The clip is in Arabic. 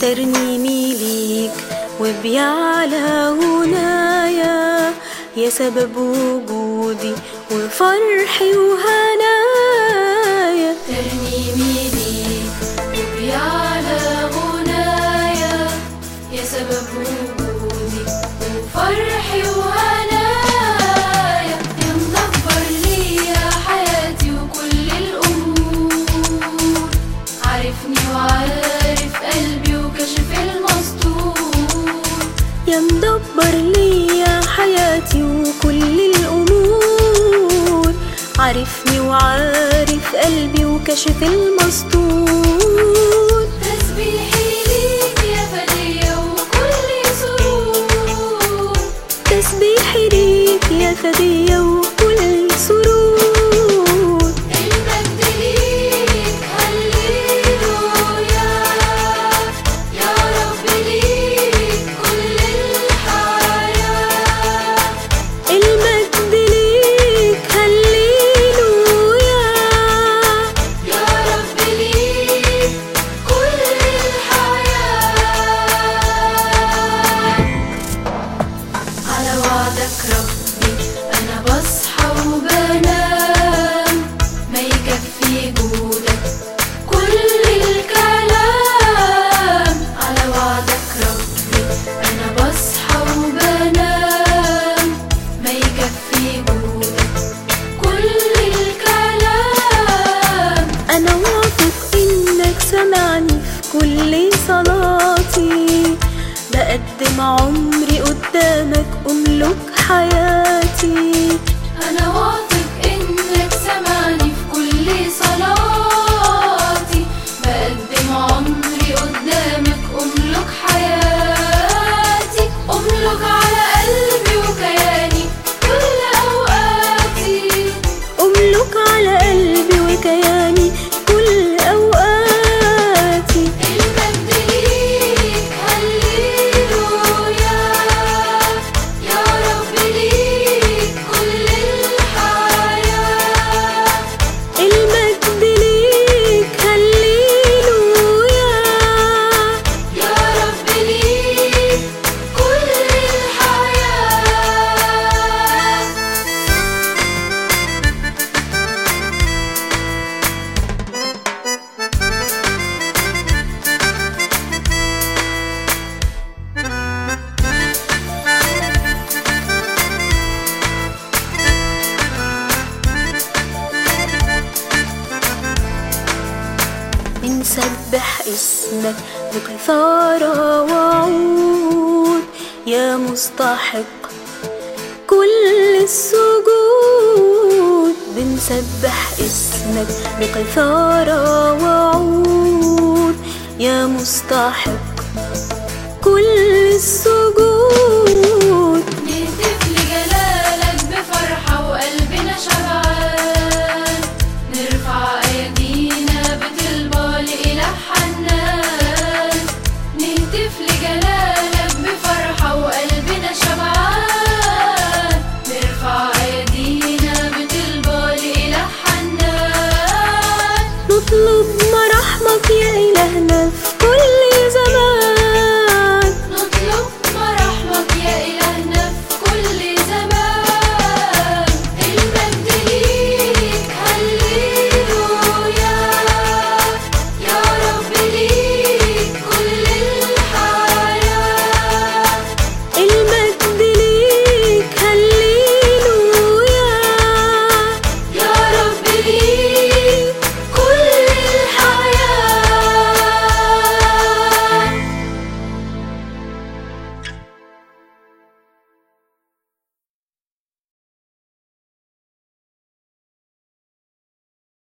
ترنيمي ليك وبيعلى هنايا، يا سبب وجودي وفرحي وهنايا. ترنيمي ليك وبيعلى غنايا، يا سبب وجودي وفرحي وهنايا. يا مدبر ليا حياتي وكل الأمور، عارفني وعارف قلبي وكشف المستور. يا مدبر ليا حياتي وكل الأمور، عارفني وعارف قلبي وكشف المستور. تسبيحي ليك يا فدية وكل سرور، تسبيحي ليك يا فدية وكل سرور. المجد ليك هللويا، يا رب ليك كل الحياة. المجد ليك هللويا، يا رب ليك كل الحياة. على وعدك ربي أنا بصحى وبنام، ما يكفي جودك كل الكلام. على وعدك ربي أنا بصحى وبنام، ما يكفي جودك كل الكلام. أنا واثق إنك سمعني في كل صلاتي، بقدم عمري قدامك أملك حياتي. أنا واثق إنك سمعني في كل صلاتي، بقدم عمري قدامك أملك حياتي. أملك على قلبي وكياني كل أوقاتي، أملك على قلبي وكياني كل أوقاتي. المجد ليك هللويا، يا رب ليك كل الحياة. المجد ليك هللويا، يا رب ليك كل الحياة. بنسبح اسمك بكثارة وعود، يا مستحق كل السجود. بنسبح اسمك بكثارة وعود، يا مستحق كل السجود.